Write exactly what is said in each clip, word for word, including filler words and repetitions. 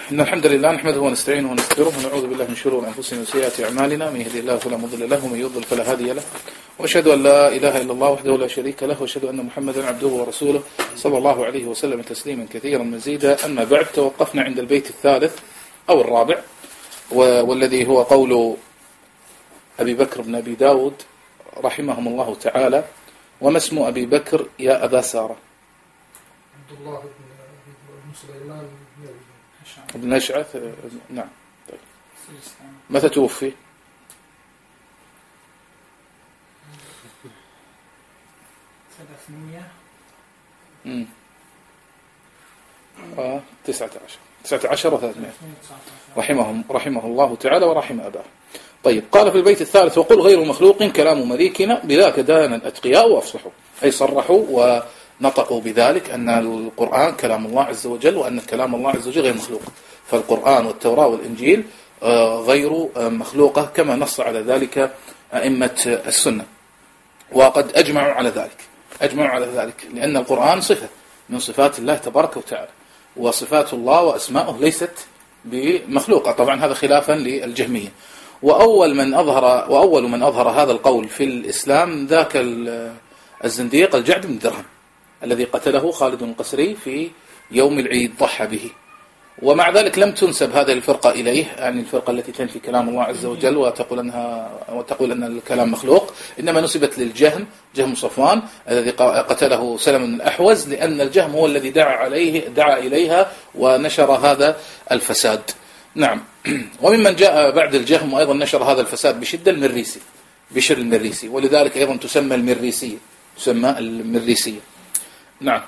إن الحمد لله نحمده ونستعينه ونستغفره ونعوذ بالله من شرور أنفسنا وسيئات أعمالنا، من يهدي الله فلا مضل له ومن يضلل فلا هادي له، وأشهد أن لا إله إلا الله وحده لا شريك له، وأشهد أن محمدا عبده ورسوله صلى الله عليه وسلم تسليما كثيرا مزيدا. أما بعد، توقفنا عند البيت الثالث أو الرابع، والذي هو قول أبي بكر بن أبي داود رحمهم الله تعالى: وما اسم أبي بكر يا أبا سارة؟ عبد الله بن سليمان بن أشعث. نعم. طيب. متى توفي؟ ثلاثمائة امم آه تسعة عشر تسعة عشر وثلاثمائة رحمهم رحمه الله تعالى ورحم أباه. طيب، قال في البيت الثالث: وقل غير مخلوق كلام مليكنا، بذاك دان الأتقياء وأفصحوا، أي صرحوا ونطقوا بذلك أن القرآن كلام الله عز وجل، وأن كلام الله عز وجل غير مخلوق. فالقرآن والتوراة والإنجيل غير مخلوقة كما نص على ذلك أئمة السنة، وقد أجمعوا على ذلك أجمعوا على ذلك لأن القرآن صفة من صفات الله تبارك وتعالى، وصفات الله وأسماؤه ليست بمخلوقة. طبعا هذا خلافا للجهمية. وأول من أظهر وأول من أظهر هذا القول في الإسلام ذاك الزنديق الجعد بن درهم الذي قتله خالد القسري في يوم العيد، ضحى به. ومع ذلك لم تنسب هذه الفرقة إليه، يعني الفرقة التي تنفي كلام الله عز وجل وتقول أنها وتقول أن الكلام مخلوق، إنما نسبت للجهم، جهم صفوان الذي قتله سلم بن الأحوز، لأن الجهم هو الذي دعا عليه دعا إليها ونشر هذا الفساد. نعم. وممن جاء بعد الجهم وأيضا نشر هذا الفساد بشدة المريسي، بشر المريسي، ولذلك أيضا تسمى المريسية تسمى المريسية. نعم.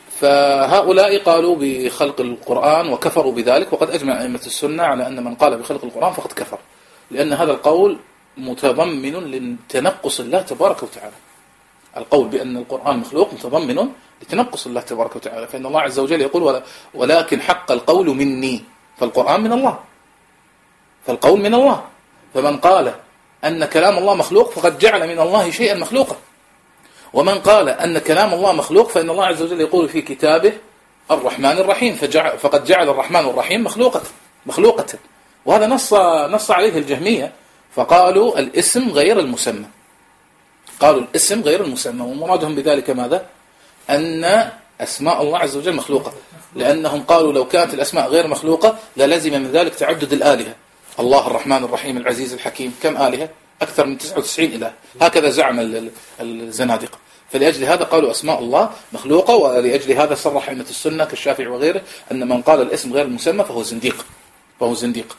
فهؤلاء قالوا بخلق القرآن وكفروا بذلك، وقد أجمع أئمة السنة على أن من قال بخلق القرآن فقد كفر، لأن هذا القول متضمن لتنقص الله تبارك وتعالى. القول بأن القرآن مخلوق متضمن لتنقص الله تبارك وتعالى، فإن الله عز وجل يقول: ولكن حق القول مني. فالقرآن من الله، فالقول من الله. فمن قال أن كلام الله مخلوق فقد جعل من الله شيئا مخلوقا، ومن قال أن كلام الله مخلوق فإن الله عز وجل يقول في كتابه الرحمن الرحيم، فجعل فقد جعل الرحمن الرحيم مخلوقة مخلوقة وهذا نص نص عليه الجهمية، فقالوا الاسم غير المسمى، قالوا الاسم غير المسمى، ومرادهم بذلك ماذا؟ أن أسماء الله عز وجل مخلوقة، لأنهم قالوا لو كانت الأسماء غير مخلوقة للزم من ذلك تعدد الآلهة. الله الرحمن الرحيم العزيز الحكيم، كم آلهة؟ أكثر من تسعة وتسعين إله، هكذا زعم الزنادقة. فلأجل هذا قالوا أسماء الله مخلوقة، ولأجل هذا صرح أئمة السنة كالشافعي وغيره أن من قال الاسم غير المسمى فهو زنديق فهو زنديق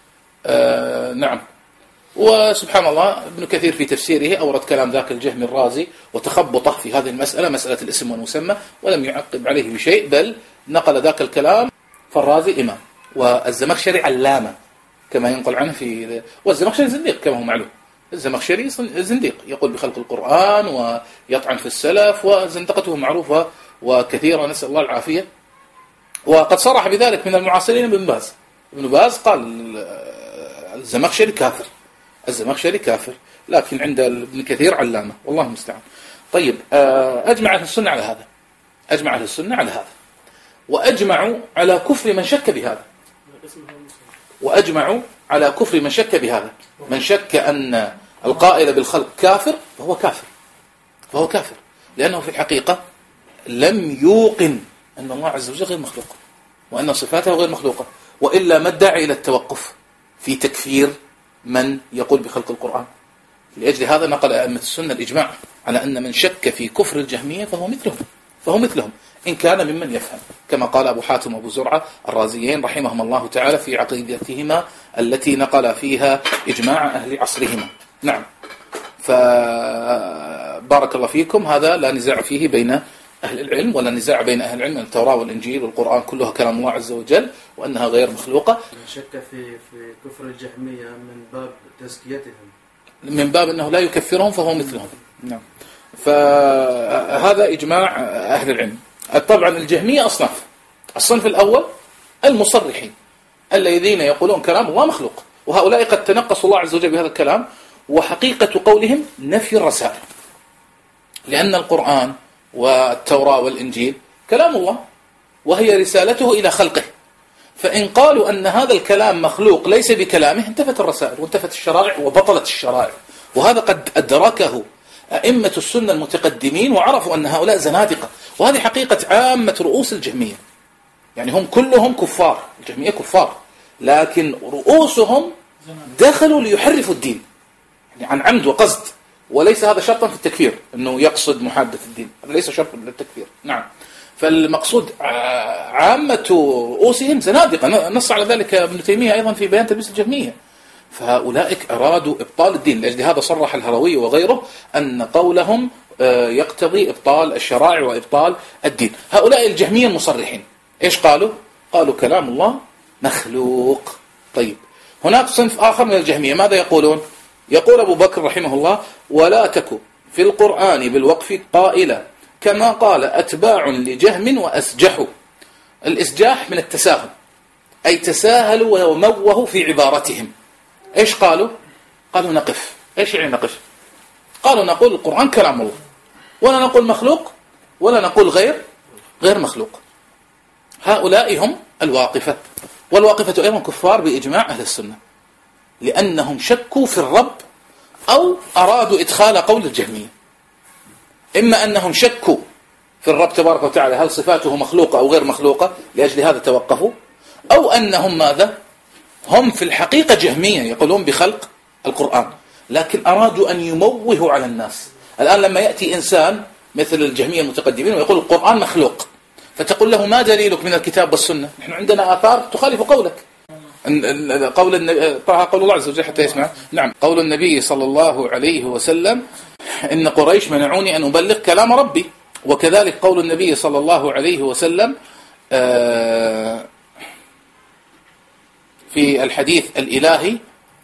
آه نعم. وسبحان الله، ابن كثير في تفسيره أورد كلام ذاك الجهم الرازي وتخبطه في هذه المسألة، مسألة الاسم والمسمى، ولم يعقب عليه بشيء، بل نقل ذاك الكلام. فالرازي إمام، والزمخشري علامة كما ينقل عنه في، والزمخشري زنديق كما هو معلوم. الزمخشري زنديق يقول بخلق القرآن ويطعن في السلف، وزندقته معروفة وكثيرة، نسأل الله العافية. وقد صرح بذلك من المعاصرين ابن باز ابن باز قال الزمخشري كافر الزمخشري كافر لكن عند ابن كثير علامة، والله المستعان. طيب، أجمع أهل السنة على هذا أجمع أهل السنة على هذا وأجمعوا على كفر من شك بهذا وأجمعوا على كفر من شك بهذا من شك أن القائل بالخلق كافر فهو كافر فهو كافر لأنه في الحقيقة لم يوقن أن الله عز وجل غير مخلوق، وأن صفاته غير مخلوقة، وإلا ما الداعي إلى التوقف في تكفير من يقول بخلق القرآن. لأجل هذا نقل أئمة السنة الإجماع على أن من شك في كفر الجهمية فهو مثلهم فهو مثلهم إن كان ممن يفهم، كما قال أبو حاتم وأبو زرعة الرازيين رحمهم الله تعالى في عقيدتهما التي نقل فيها إجماع أهل عصرهما. نعم. فبارك الله فيكم، هذا لا نزاع فيه بين أهل العلم، ولا نزاع بين أهل العلم أن التوراة والإنجيل والقرآن كلها كلام الله عز وجل وأنها غير مخلوقة. شك في في كفر الجهمية من باب تزكيتهم، من باب أنه لا يكفرهم فهو مثلهم. نعم. فهذا إجماع أهل العلم. طبعا الجهمية أصناف. الصنف الأول المصرحين الذين يقولون كلام الله مخلوق، وهؤلاء قد تنقصوا الله عز وجل بهذا الكلام، وحقيقة قولهم نفي الرسائل، لأن القرآن والتوراة والإنجيل كلام الله وهي رسالته إلى خلقه، فإن قالوا أن هذا الكلام مخلوق ليس بكلامه انتفت الرسائل وانتفت الشرائع وبطلت الشرائع. وهذا قد أدركه أئمة السنة المتقدمين وعرفوا أن هؤلاء زنادقة، وهذه حقيقة عامة رؤوس الجهمية. يعني هم كلهم كفار، الجهمية كفار، لكن رؤوسهم دخلوا ليحرفوا الدين يعني عن عمد وقصد، وليس هذا شرطا في التكفير أنه يقصد محادثة الدين، هذا ليس شرطا للتكفير. نعم. فالمقصود عامة رؤوسهم زنادقة، نص على ذلك ابن تيمية أيضا في بيان تلبيس الجهمية. فأولئك أرادوا إبطال الدين، لأجل هذا صرح الهروي وغيره أن قولهم يقتضي إبطال الشرائع وإبطال الدين. هؤلاء الجهمية المصرحين إيش قالوا؟ قالوا كلام الله مخلوق. طيب هناك صنف آخر من الجهمية ماذا يقولون؟ يقول أبو بكر رحمه الله: ولا تك في القرآن بالوقف قائلا كما قال أتباع لجهم وأسجحوا. الإسجاح من التساهل، أي تساهلوا وموهوا في عبارتهم. إيش قالوا؟ قالوا نقف. إيش يعني نقف؟ قالوا نقول القرآن كلام الله، ولا نقول مخلوق ولا نقول غير غير مخلوق. هؤلاء هم الواقفة، والواقفة أيضا كفار بإجماع أهل السنة، لأنهم شكوا في الرب أو أرادوا إدخال قول الجهمية. إما أنهم شكوا في الرب تبارك وتعالى هل صفاته مخلوقة أو غير مخلوقة لأجل هذا توقفوا، أو أنهم ماذا؟ هم في الحقيقة جهمية يقولون بخلق القرآن، لكن أرادوا أن يموهوا على الناس. الآن لما يأتي إنسان مثل الجهمية المتقدمين ويقول القرآن مخلوق، فتقول له ما دليلك من الكتاب والسنة؟ نحن عندنا آثار تخالف قولك. قول النبي، قول الله عز وجل حتى يسمع. نعم، قول النبي صلى الله عليه وسلم: إن قريش منعوني أن أبلغ كلام ربي. وكذلك قول النبي صلى الله عليه وسلم في الحديث الإلهي: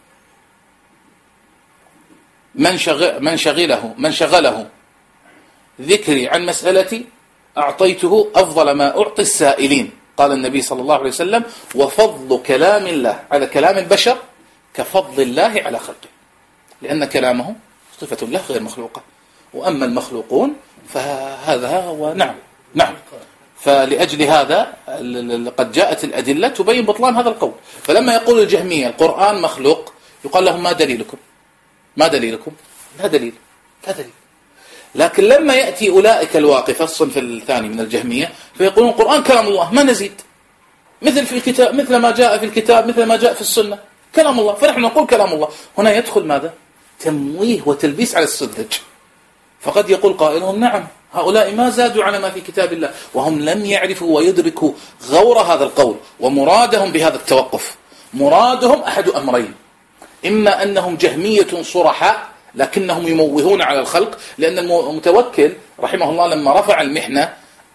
من شغل من شغله من شغله ذكري عن مسألتي أعطيته أفضل ما أعطي السائلين. قال النبي صلى الله عليه وسلم: وفضل كلام الله على كلام البشر كفضل الله على خلقه، لأن كلامه صفة الله غير مخلوقة، وأما المخلوقون فهذا هو. نعم نعم. فلأجل هذا قد جاءت الأدلة تبين بطلان هذا القول. فلما يقول الجهمية القرآن مخلوق يقال لهم ما دليلكم؟ ما دليلكم؟ لا دليل، لا دليل. لكن لما يأتي أولئك الواقفة الصنف الثاني من الجهمية فيقولون القرآن كلام الله ما نزيد، مثل في الكتاب، مثل ما جاء في الكتاب، مثل ما جاء في السنة، كلام الله، فنحن نقول كلام الله. هنا يدخل ماذا؟ تمويه وتلبيس على السذج. فقد يقول قائلهم: نعم، هؤلاء ما زادوا على ما في كتاب الله، وهم لم يعرفوا ويدركوا غور هذا القول ومرادهم بهذا التوقف. مرادهم أحد أمرين: إما أنهم جهمية صرحاء لكنهم يموهون على الخلق، لأن المتوكل رحمه الله لما رفع المحنة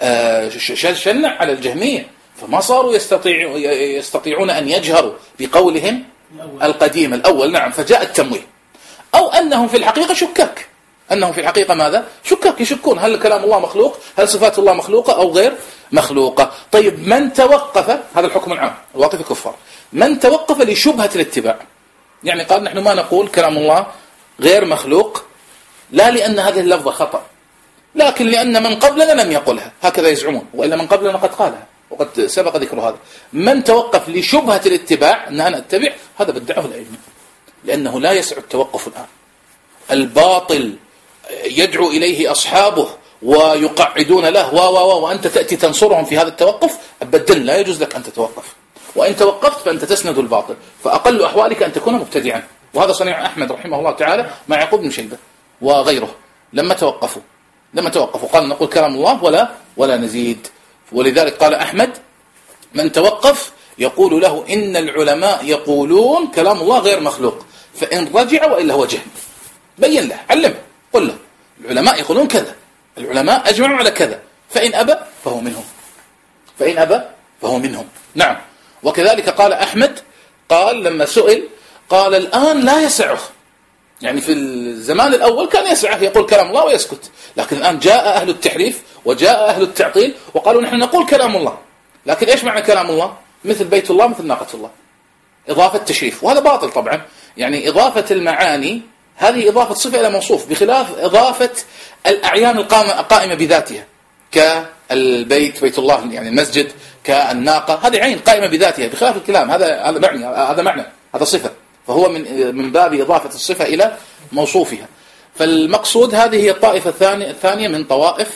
شنع على الجهمية، فما صاروا يستطيع يستطيعون أن يجهروا بقولهم القديم الأول. نعم، فجاء التمويه. أو أنهم في الحقيقة شكاك، أنهم في الحقيقة ماذا؟ شكاك، يشكون هل كلام الله مخلوق، هل صفات الله مخلوقة أو غير مخلوقة. طيب من توقف، هذا الحكم العام، الواقف كفار، من توقف لشبهة الاتباع، يعني قال نحن ما نقول كلام الله غير مخلوق، لا لأن هذه اللفظة خطأ، لكن لأن من قبلنا لم يقلها، هكذا يزعمون، وإلا من قبلنا قد قالها وقد سبق ذكر هذا. من توقف لشبهة الاتباع أن أنا أتبع، هذا بدعه الأئمة، لأنه لا يسع التوقف الآن. الباطل يدعو إليه أصحابه ويقعدون له و و وأنت تأتي تنصرهم في هذا التوقف، أبدا لا يجوز لك أن تتوقف، وإن توقفت فأنت تسند الباطل، فأقل أحوالك أن تكون مبتدعا. وهذا صنيع أحمد رحمه الله تعالى مع يعقوب بن شيبة وغيره، لما توقفوا لما توقفوا قال نقول كلام الله ولا ولا نزيد. ولذلك قال أحمد: من توقف يقول له إن العلماء يقولون كلام الله غير مخلوق، فإن رجع وإلا هو جهل. بين له، علمه، قل له العلماء يقولون كذا، العلماء أجمعوا على كذا، فإن أبى فهو منهم، فإن أبى فهو منهم. نعم. وكذلك قال أحمد، قال لما سئل قال الآن لا يسعه، يعني في الزمان الأول كان يسعه يقول كلام الله ويسكت، لكن الآن جاء أهل التحريف وجاء أهل التعطيل وقالوا نحن نقول كلام الله، لكن إيش معنى كلام الله؟ مثل بيت الله، مثل ناقة الله، إضافة تشريف، وهذا باطل طبعا. يعني إضافة المعاني هذه إضافة صفة إلى موصوف، بخلاف إضافة الأعيان القائمة بذاتها، كالبيت بيت الله يعني المسجد، كالناقة، هذه عين قائمة بذاتها بخلاف الكلام، هذا هذا معنى هذا معنى هذا صفة، فهو من من باب إضافة الصفة إلى موصوفها. فالمقصود هذه هي الطائفة الثانية الثانية من طوائف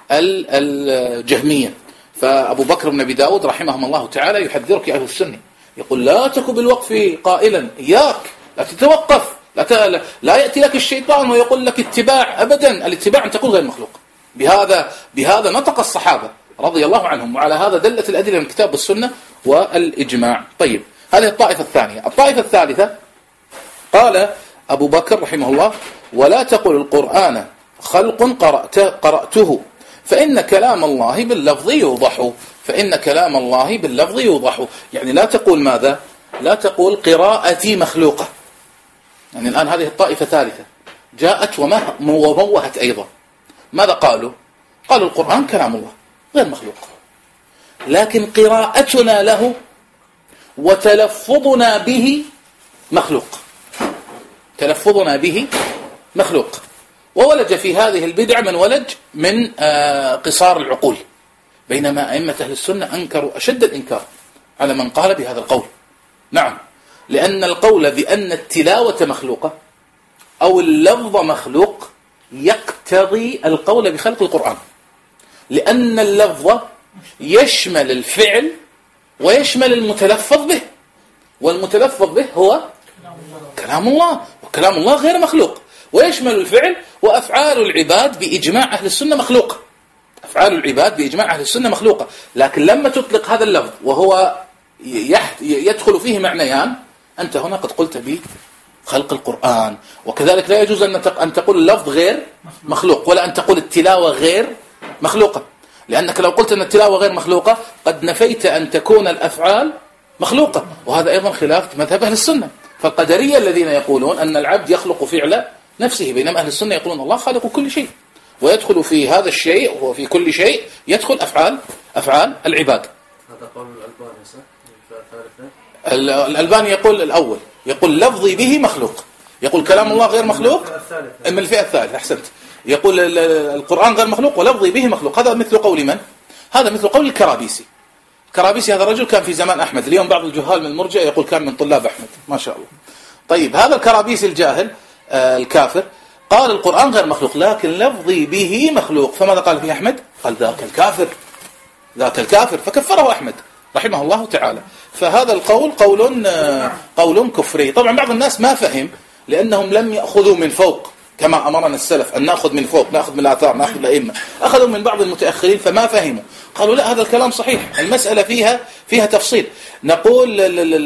الجهمية. فأبو بكر بن أبي داود رحمهم الله تعالى يحذرك أهل السنة، يقول لا تكن بالوقف قائلا إياك، لا تتوقف، لا, لا يأتي لك الشيطان ويقول لك اتباع، أبدا، الاتباع أن تكون غير مخلوق. بهذا بهذا نطق الصحابة رضي الله عنهم، وعلى هذا دلت الأدلة من الكتاب والسنة والإجماع. طيب، هذه الطائفة الثانية. الطائفة الثالثة قال أبو بكر رحمه الله: ولا تقل القرآن خلق قرأت قرأته فإن كلام الله باللفظ يوضح، فإن كلام الله باللفظ يوضح. يعني لا تقول ماذا؟ لا تقول قراءتي مخلوقة. يعني الآن هذه الطائفة الثالثة جاءت وموهت أيضا. ماذا قالوا؟ قالوا القرآن كلام الله غير مخلوق، لكن قراءتنا له وتلفظنا به مخلوق، تلفظنا به مخلوق. وولج في هذه البدع من ولج من قصار العقول، بينما أئمة أهل السنة أنكروا أشد الإنكار على من قال بهذا القول. نعم، لأن القول بأن التلاوة مخلوقة أو اللفظ مخلوق يقتضي القول بخلق القرآن، لأن اللفظ يشمل الفعل ويشمل المتلفظ به، والمتلفظ به هو كلام الله، وكلام الله غير مخلوق، ويشمل الفعل، وأفعال العباد بإجماع أهل السنة مخلوقة، أفعال العباد بإجماع أهل السنة مخلوقة. لكن لما تطلق هذا اللفظ وهو يدخل فيه معنيان، أنت هنا قد قلت بخلق القرآن. وكذلك لا يجوز أن تقول اللفظ غير مخلوق، ولا أن تقول التلاوة غير مخلوقة، لأنك لو قلت أن التلاوة غير مخلوقة قد نفيت أن تكون الأفعال مخلوقة، وهذا أيضا خلاف مذهب أهل السنة. فالقدرية الذين يقولون أن العبد يخلق فعل نفسه، بينما أهل السنة يقولون الله خالق كل شيء، ويدخل في هذا الشيء وفي كل شيء يدخل أفعال أفعال العباد. هذا قول الألباني صح؟ الألباني يقول الأول، يقول لفظي به مخلوق، يقول كلام الله غير مخلوق من الفئة الثالثة. أحسنت، يقول القرآن غير مخلوق ولفظي به مخلوق. هذا مثل قول من؟ هذا مثل قول الكرابيسي. الكرابيسي هذا الرجل كان في زمان أحمد، اليوم بعض الجهال من المرجع يقول كان من طلاب أحمد، ما شاء الله. طيب، هذا الكرابيسي الجاهل آه الكافر قال القرآن غير مخلوق لكن لفظي به مخلوق. فماذا قال فيه أحمد؟ قال ذاك الكافر، ذاك الكافر، فكفره أحمد رحمه الله تعالى. فهذا القول قول آه قول كفري. طبعا بعض الناس ما فهم، لأنهم لم يأخذوا من فوق كما أمرنا السلف أن نأخذ من فوق، نأخذ من الآثار، نأخذ الأئمة. أخذوا من بعض المتأخرين فما فهموا، قالوا لا هذا الكلام صحيح، المسألة فيها فيها تفصيل. نقول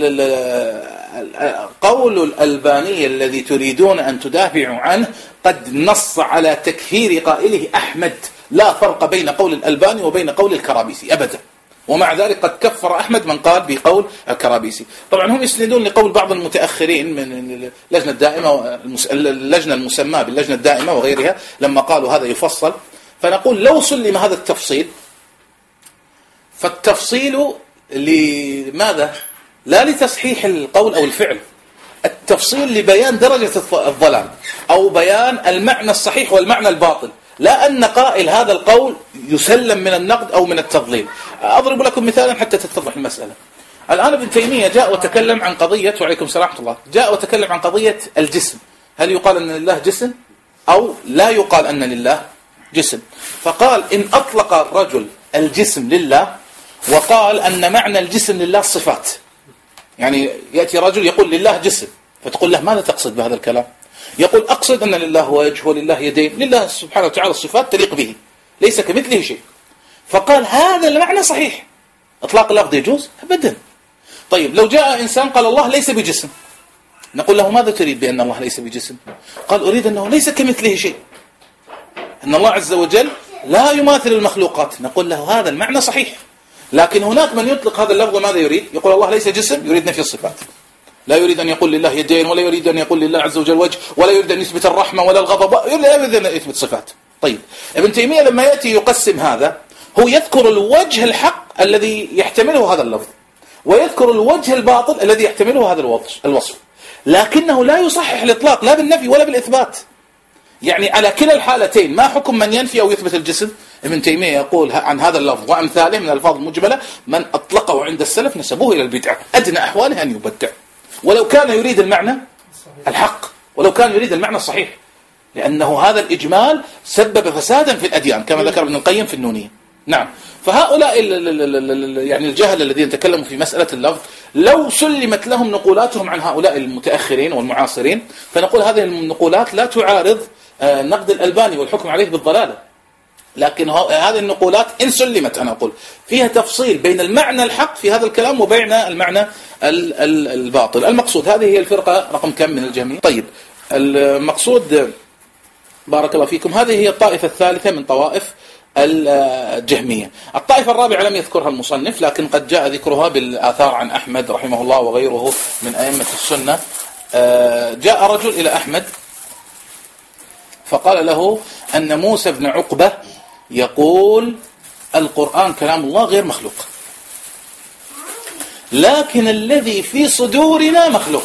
قول الألباني الذي تريدون أن تدافعوا عنه قد نص على تكفير قائله أحمد، لا فرق بين قول الألباني وبين قول الكرابيسي أبدا، ومع ذلك قد كفر أحمد من قال بقول الكرابيسي. طبعا هم يسندون لقول بعض المتأخرين من اللجنة الدائمة، اللجنة المسمى باللجنة الدائمة وغيرها، لما قالوا هذا يفصل. فنقول لو سلم هذا التفصيل، فالتفصيل لماذا؟ لا لتصحيح القول أو الفعل، التفصيل لبيان درجة الضلال أو بيان المعنى الصحيح والمعنى الباطل، لا أن قائل هذا القول يسلم من النقد أو من التضليل. أضرب لكم مثالا حتى تتضح المسألة. الآن ابن تيمية جاء وتكلم عن قضية، وعليكم السلام ورحمة الله، جاء وتكلم عن قضية الجسم، هل يقال أن لله جسم أو لا يقال أن لله جسم؟ فقال إن أطلق الرجل الجسم لله وقال أن معنى الجسم لله الصفات، يعني يأتي رجل يقول لله جسم، فتقول له ماذا تقصد بهذا الكلام؟ يقول أقصد أن لله وجه ولله يدين، لله سبحانه وتعالى الصفات تليق به، ليس كمثله شيء. فقال هذا المعنى صحيح، إطلاق اللفظ يجوز؟ أبدا. طيب لو جاء إنسان قال الله ليس بجسم، نقول له ماذا تريد بأن الله ليس بجسم؟ قال أريد أنه ليس كمثله شيء، أن الله عز وجل لا يماثل المخلوقات. نقول له هذا المعنى صحيح، لكن هناك من يطلق هذا اللفظ ماذا يريد؟ يقول الله ليس جسم، يريد نفي الصفات، لا يريد أن يقول لله يدين، ولا يريد أن يقول لله عز وجل وجه، ولا يريد أن يثبت الرحمة ولا الغضب، لا يريد أن يثبت صفات. طيب ابن تيمية لما يأتي يقسم هذا، هو يذكر الوجه الحق الذي يحتمله هذا اللفظ، ويذكر الوجه الباطل الذي يحتمله هذا الوصف، لكنه لا يصحح الإطلاق لا بالنفي ولا بالإثبات. يعني على كلا الحالتين ما حكم من ينفي أو يثبت الجسم؟ ابن تيمية يقول عن هذا اللفظ وأمثاله من الألفاظ المجملة من أطلقه عند السلف نسبوه إلى البدعة، أدنى أحواله أن يبدع ولو كان يريد المعنى الحق، ولو كان يريد المعنى الصحيح، لأنه هذا الإجمال سبب فسادا في الأديان كما ذكر ابن القيم في النونية. نعم. فهؤلاء يعني الجهل الذين تكلموا في مسألة اللفظ لو سلمت لهم نقولاتهم عن هؤلاء المتأخرين والمعاصرين فنقول هذه النقولات لا تعارض نقد الألباني والحكم عليه بالضلالة، لكن هذه النقولات إن سلمت أنا أقول فيها تفصيل بين المعنى الحق في هذا الكلام وبين المعنى الباطل. المقصود هذه هي الفرقة رقم كم من الجميع. طيب المقصود بارك الله فيكم هذه هي الطائفة الثالثة من طوائف الجهمية. الطائفة الرابعة لم يذكرها المصنف لكن قد جاء ذكرها بالآثار عن أحمد رحمه الله وغيره من أئمة السنة. جاء رجل إلى أحمد فقال له أن موسى بن عقبة يقول القرآن كلام الله غير مخلوق، لكن الذي في صدورنا مخلوق.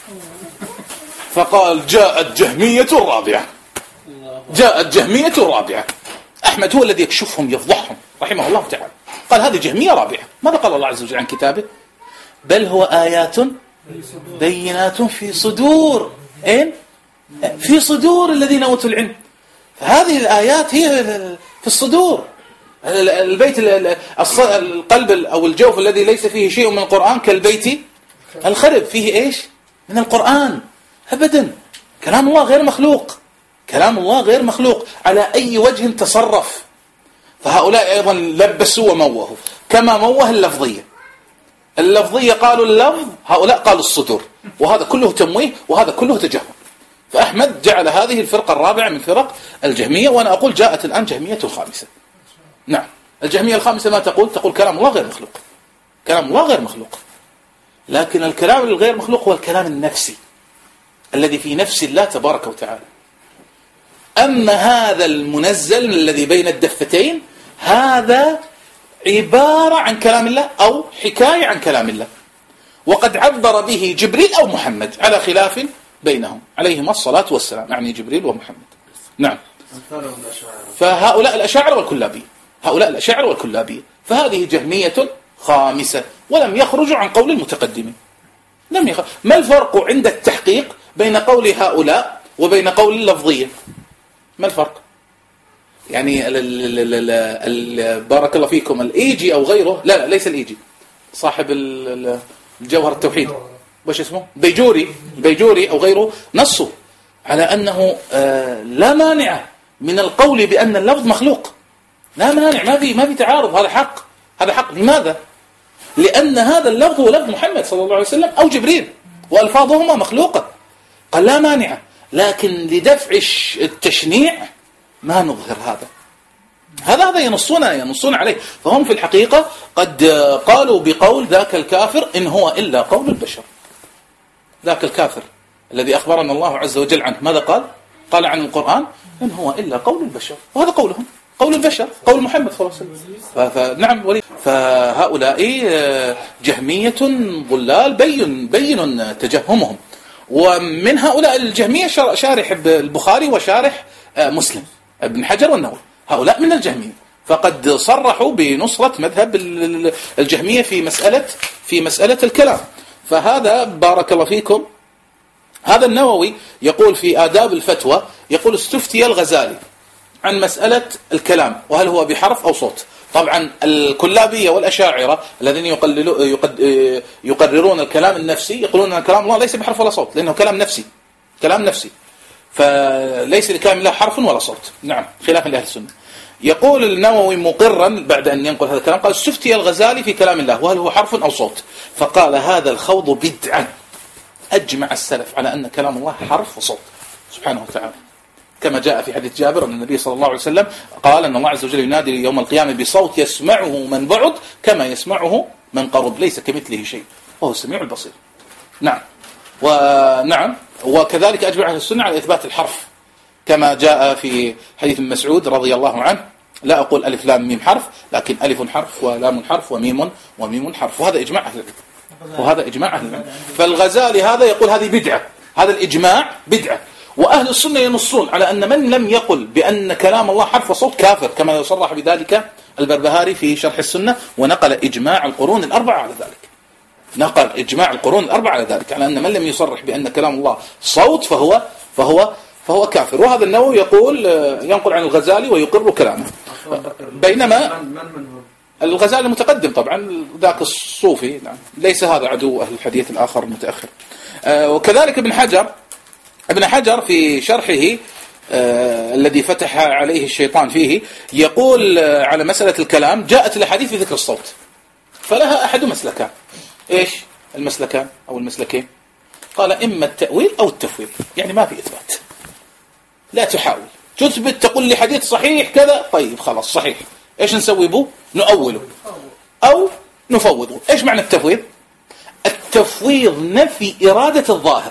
فقال جاءت جهمية الرابعة، جاءت جهمية الرابعة. أحمد هو الذي يكشفهم يفضحهم رحمه الله تعالى، قال هذه جهمية رابعة. ماذا قال الله عز وجل عن كتابه؟ بل هو آيات بينات في صدور إيه؟ في صدور الذين أوتوا العلم. فهذه الآيات هي في الصدور. البيت القلب أو الجوف الذي ليس فيه شيء من القرآن كالبيت الخرب فيه إيش من القرآن؟ أبدا. كلام الله غير مخلوق، كلام الله غير مخلوق على أي وجه تصرف. فهؤلاء أيضا لبسوا وموهوا كما موه اللفظية. اللفظية قالوا اللفظ، هؤلاء قالوا الصدور، وهذا كله تمويه وهذا كله تجهم. فأحمد جعل هذه الفرقة الرابعة من فرق الجهمية، وأنا أقول جاءت الآن جهمية الخامسة. نعم. الجهمية الخامسة ما تقول؟ تقول كلام الله غير مخلوق، كلام الله غير مخلوق، لكن الكلام الغير مخلوق هو الكلام النفسي الذي في نفس الله تبارك وتعالى. أما هذا المنزل الذي بين الدفتين هذا عبارة عن كلام الله أو حكاية عن كلام الله، وقد عبر به جبريل أو محمد على خلاف بينهم عليهما الصلاة والسلام، يعني جبريل ومحمد. نعم. فهؤلاء الأشاعرة والكلابية، هؤلاء الأشاعرة والكلابية، فهذه جهمية خامسة ولم يخرجوا عن قول المتقدمين. لم يخرج. ما الفرق عند التحقيق بين قول هؤلاء وبين قول اللفظية؟ ما الفرق؟ يعني ال ال ال ال بارك الله فيكم الإيجي أو غيره، لا لا ليس الإيجي، صاحب الجوهر التوحيد وش اسمه؟ بيجوري، بيجوري أو غيره، نصوا على أنه آه لا مانع من القول بأن اللفظ مخلوق، لا مانع، ما في ما في تعارض، هذا حق، هذا حق. لماذا؟ لأن هذا اللفظ هو لفظ محمد صلى الله عليه وسلم أو جبريل وألفاظهما مخلوقة، قال لا مانع، لكن لدفع التشنيع ما نظهر هذا. هذا هذا ينصون ينصون عليه. فهم في الحقيقة قد قالوا بقول ذاك الكافر إن هو إلا قول البشر. ذاك الكافر الذي أخبرنا الله عز وجل عنه ماذا قال؟ قال عن القرآن إن هو إلا قول البشر، وهذا قولهم، قول البشر، قول محمد صلى الله عليه وسلم. فنعم ولي. فهؤلاء جهمية ضلال بين بين تجهمهم. ومن هؤلاء الجهمية شارح البخاري وشارح مسلم ابن حجر والنووي، هؤلاء من الجهمية، فقد صرحوا بنصرة مذهب الجهمية في مسألة في مسألة الكلام. فهذا بارك الله فيكم هذا النووي يقول في آداب الفتوى، يقول استفتي الغزالي عن مسألة الكلام وهل هو بحرف أو صوت. طبعا الكلابية والأشاعرة الذين يقررون الكلام النفسي يقولون أن كلام الله ليس بحرف ولا صوت، لأنه كلام نفسي، كلام نفسي، فليس لكلام الله حرف ولا صوت. نعم، خلافا لأهل السنة. يقول النووي مقرا بعد أن ينقل هذا الكلام، قال استفتي الغزالي في كلام الله وهل هو حرف أو صوت، فقال هذا الخوض بدعة. أجمع السلف على أن كلام الله حرف وصوت سبحانه وتعالى، كما جاء في حديث جابر أن النبي صلى الله عليه وسلم قال أن الله عز وجل ينادي يوم القيامة بصوت يسمعه من بعد كما يسمعه من قرب، ليس كمثله شيء وهو السميع البصير. نعم. ونعم وكذلك أجمع أهل السنة على إثبات الحرف كما جاء في حديث مسعود رضي الله عنه، لا أقول ألف لام ميم حرف، لكن ألف حرف ولام حرف وميم وميم حرف، وهذا إجماع أهل العلم، وهذا إجماع أهل العلم. فالغزالي هذا يقول هذه بدعة، هذا الإجماع بدعة. وأهل السنة ينصون على أن من لم يقل بأن كلام الله حرف وصوت كافر، كما يصرح بذلك البربهاري في شرح السنة، ونقل إجماع القرون الأربعة على ذلك. نقل إجماع القرون الأربعة على ذلك، على أن من لم يصرح بأن كلام الله صوت فهو فهو فهو كافر. وهذا النووي يقول ينقل عن الغزالي ويقر كلامه. بينما من من هو؟ الغزالي المتقدم طبعا، ذاك الصوفي، ليس هذا عدو أهل الحديث الآخر المتأخر. وكذلك ابن حجر ابن حجر في شرحه آه الذي فتح عليه الشيطان فيه، يقول آه على مسألة الكلام جاءت الأحاديث في ذكر الصوت، فلها أحد مسلكان. إيش المسلكان أو المسلكين؟ قال إما التأويل أو التفويض، يعني ما في إثبات، لا تحاول تثبت تقول لي حديث صحيح كذا، طيب خلاص صحيح، إيش نسوي به؟ نؤوله أو نفوضه. إيش معنى التفويض؟ التفويض نفي إرادة الظاهر،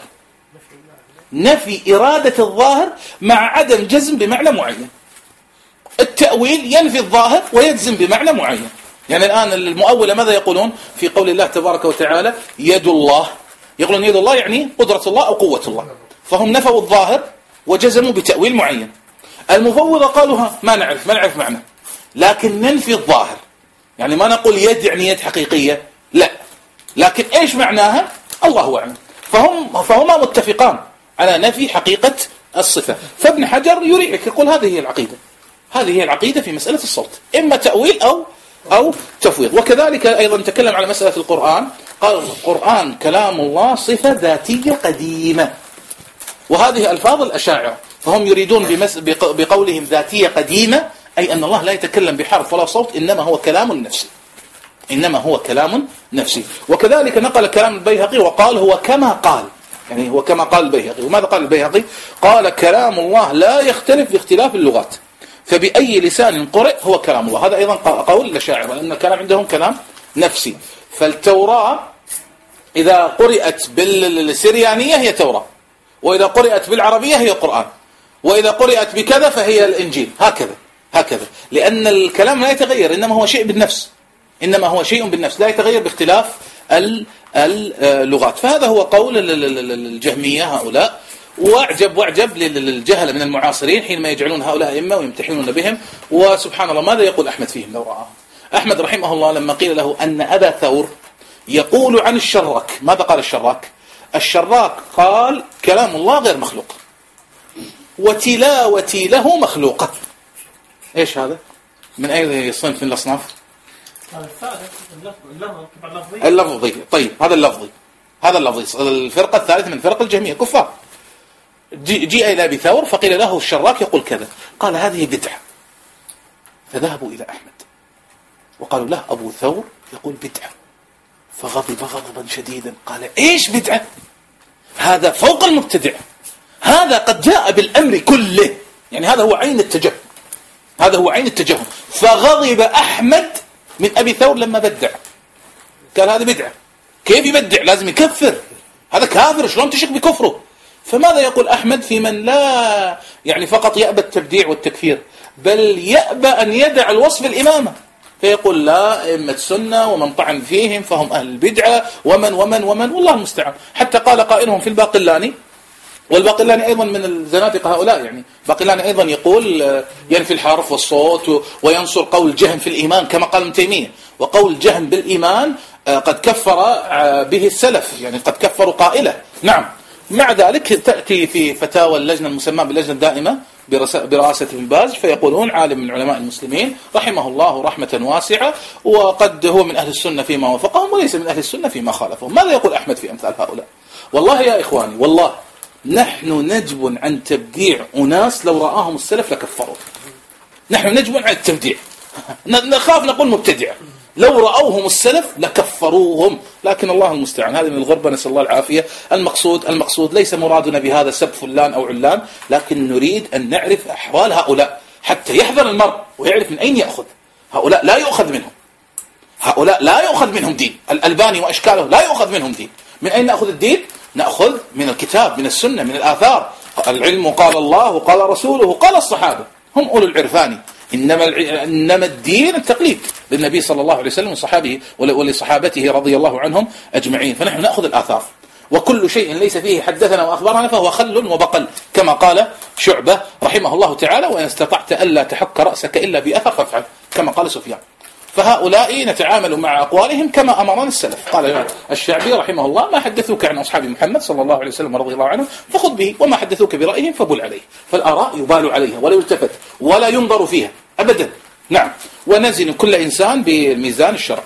نفي إرادة الظاهر مع عدم جزم بمعنى معين. التأويل ينفي الظاهر ويجزم بمعنى معين. يعني الآن المؤولة ماذا يقولون في قول الله تبارك وتعالى يد الله؟ يقولون يد الله يعني قدرة الله أو قوة الله، فهم نفوا الظاهر وجزموا بتأويل معين. المفوضة قالوا ها ما نعرف ما نعرف معنى، لكن ننفي الظاهر، يعني ما نقول يد يعني يد حقيقية، لا، لكن إيش معناها الله أعلم. فهم فهما متفقان على نفي حقيقة الصفة. فابن حجر يريحك يقول هذه هي العقيدة، هذه هي العقيدة في مسألة الصوت، إما تأويل أو أو تفويض. وكذلك أيضا تكلم على مسألة القرآن، قال القرآن كلام الله صفة ذاتية قديمة، وهذه ألفاظ الأشاعرة، فهم يريدون بمس... بقولهم ذاتية قديمة أي أن الله لا يتكلم بحرف ولا صوت، إنما هو كلام نفسي، إنما هو كلام نفسي. وكذلك نقل كلام البيهقي وقال هو كما قال، يعني هو كما قال البيهقي. وماذا قال البيهقي؟ قال كلام الله لا يختلف باختلاف اللغات، فبأي لسان قرئ هو كلام الله. هذا أيضا قول الأشاعرة، لأن الكلام عندهم كلام نفسي. فالتوراة إذا قرئت بالسريانية هي توراة، وإذا قرئت بالعربية هي قرآن، وإذا قرئت بكذا فهي الإنجيل، هكذا هكذا، لأن الكلام لا يتغير، إنما هو شيء بالنفس، إنما هو شيء بالنفس لا يتغير باختلاف اللغات. فهذا هو قول الجهمية هؤلاء. واعجب واعجب للجهل من المعاصرين حينما يجعلون هؤلاء أئمة ويمتحنون بهم. وسبحان الله ماذا يقول أحمد فيهم لو رآه؟ أحمد رحمه الله لما قيل له أن أبا ثور يقول عن الشراك، ماذا قال الشراك؟ الشراك قال كلام الله غير مخلوق وتلاوتي له مخلوقة. إيش هذا؟ من أي صنف من الأصناف؟ اللفظي. طيب هذا اللفظي، هذا اللفظي. الفرقة الثالثة من فرق الجهمية كفار. جيء إلى أبي ثور فقيل له الشراك يقول كذا، قال هذه بدعة، فذهبوا إلى أحمد وقالوا له أبو ثور يقول بدعة، فغضب غضبا شديدا قال إيش بدعة؟ هذا فوق المبتدع، هذا قد جاء بالأمر كله، يعني هذا هو عين التجهم، هذا هو عين التجهم. فغضب أحمد من أبي ثور لما بدع، قال هذا بدعة، كيف يبدع؟ لازم يكفر، هذا كافر، شلون تشك بكفره؟ فماذا يقول أحمد في من لا يعني فقط يأبى التبديع والتكفير، بل يأبى أن يدع الوصف الإمامة، فيقول لا أئمة السنة ومن طعن فيهم فهم أهل البدعة ومن ومن ومن والله المستعان. حتى قال قائلهم في الباقلاني، والباقلاني أيضا من الزنادقة هؤلاء، يعني الباقلاني أيضا يقول ينفي الحرف والصوت وينصر قول جهم في الإيمان كما قال ابن تيمية، وقول جهم بالإيمان قد كفر به السلف، يعني قد كفروا قائله. نعم، مع ذلك تأتي في فتاوى اللجنة المسمى باللجنة الدائمة برئاسة ابن باز، فيقولون عالم من علماء المسلمين رحمه الله رحمة واسعة، وقد هو من أهل السنة فيما وافقهم وليس من أهل السنة فيما خالفهم. ماذا يقول أحمد في أمثال هؤلاء؟ والله يا إخواني، والله نحن نجب عن تبديع أناس لو رآهم السلف لكفروا. نحن نجب عن التبديع، نخاف نقول مبتدع، لو رأوهم السلف لكفروهم، لكن الله المستعان، هذه من الغربة، نسأل الله العافية. المقصود المقصود ليس مرادنا بهذا سب فلان أو علان، لكن نريد أن نعرف أحوال هؤلاء حتى يحذر المرء ويعرف من أين يأخذ. هؤلاء لا يؤخذ منهم، هؤلاء لا يؤخذ منهم دين. الألباني وأشكاله لا يؤخذ منهم دين. من أين نأخذ الدين؟ نأخذ من الكتاب، من السنة، من الآثار. العلم قال الله وقال رسوله قال الصحابة، هم أولو العرفان. إنما إنما الدين التقليد للنبي صلى الله عليه وسلم وصحابه ولصحابته رضي الله عنهم أجمعين. فنحن نأخذ الآثار وكل شيء ليس فيه حدثنا وأخبرنا فهو خل وبقل، كما قال شعبة رحمه الله تعالى: وإن استطعت ألا تحك رأسك إلا بأثر فافعل، كما قال سفيان. فهؤلاء نتعامل مع أقوالهم كما أمرنا السلف. قال الشعبي رحمه الله: ما حدثوك عن أصحاب محمد صلى الله عليه وسلم رضي الله عنهم فخذ به، وما حدثوك برأيهم فبل عليه. فالآراء يبال عليها ولا يلتفت ولا ينظر فيها أبدا. نعم. ونزن كل إنسان بالميزان الشرع.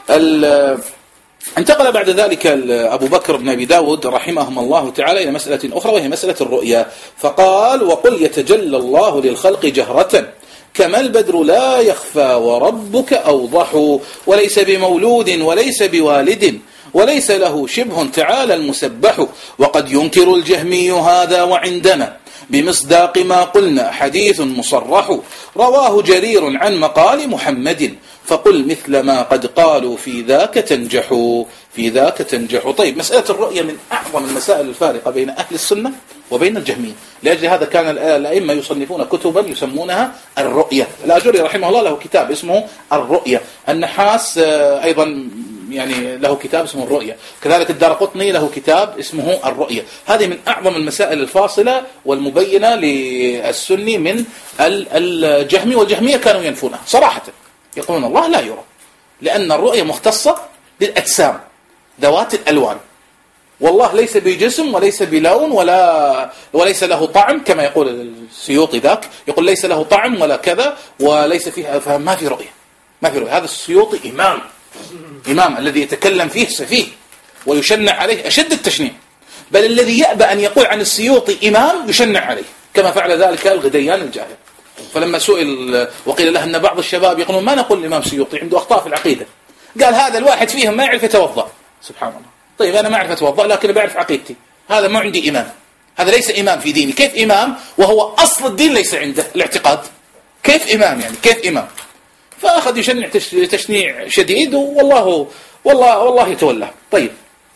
انتقل بعد ذلك أبو بكر بن أبي داود رحمهم الله تعالى إلى مسألة أخرى، وهي مسألة الرؤيا. فقال: وقل يتجلى الله للخلق جهرة كما البدر لا يخفى وربك أوضح، وليس بمولود وليس بوالد وليس له شبه تعالى المسبح. وقد ينكر الجهمي هذا وعندنا بمصداق ما قلنا حديث مصرح، رواه جرير عن مقال محمد، فقل مثل ما قد قالوا في ذاك تنجح في ذاك تنجح. طيب، مسألة الرؤية من أعظم المسائل الفارقة بين أهل السنة وبين الجهمية. لأجل هذا كان الأئمة يصنفون كتبا يسمونها الرؤية. الآجري رحمه الله له كتاب اسمه الرؤية، النحاس أيضا يعني له كتاب اسمه الرؤية، كذلك الدارقطني له كتاب اسمه الرؤية. هذه من أعظم المسائل الفاصلة والمبينة للسني من الجهمي، والجهمية كانوا ينفونها صراحة، يقولون الله لا يرى، لأن الرؤية مختصة بالأجسام ذوات الألوان، والله ليس بجسم وليس بلون ولا وليس له طعم، كما يقول السيوطي ذاك، يقول ليس له طعم ولا كذا وليس فيها، فما في رؤية، ما في رؤية. هذا السيوطي إمام إمام الذي يتكلم فيه سفيه ويشنع عليه أشد التشنيع، بل الذي يأبى أن يقول عن السيوطي إمام يشنع عليه، كما فعل ذلك الغديان الجاهل. فلما سئل وقيل له أن بعض الشباب يقولون ما نقول الإمام السيوطي عنده أخطاء في العقيدة، قال هذا الواحد فيهم ما يعرف يتوضأ. سبحان الله. طيب أنا ما أعرف أتوضأ لكن بعرف عقيدتي، هذا ما عندي إمام، هذا ليس إمام في ديني. كيف إمام وهو أصل الدين ليس عنده الاعتقاد؟ كيف إمام يعني؟ كيف إمام؟ فأخذ يشنع تشنيع شديد، والله والله والله يتولى. طيب،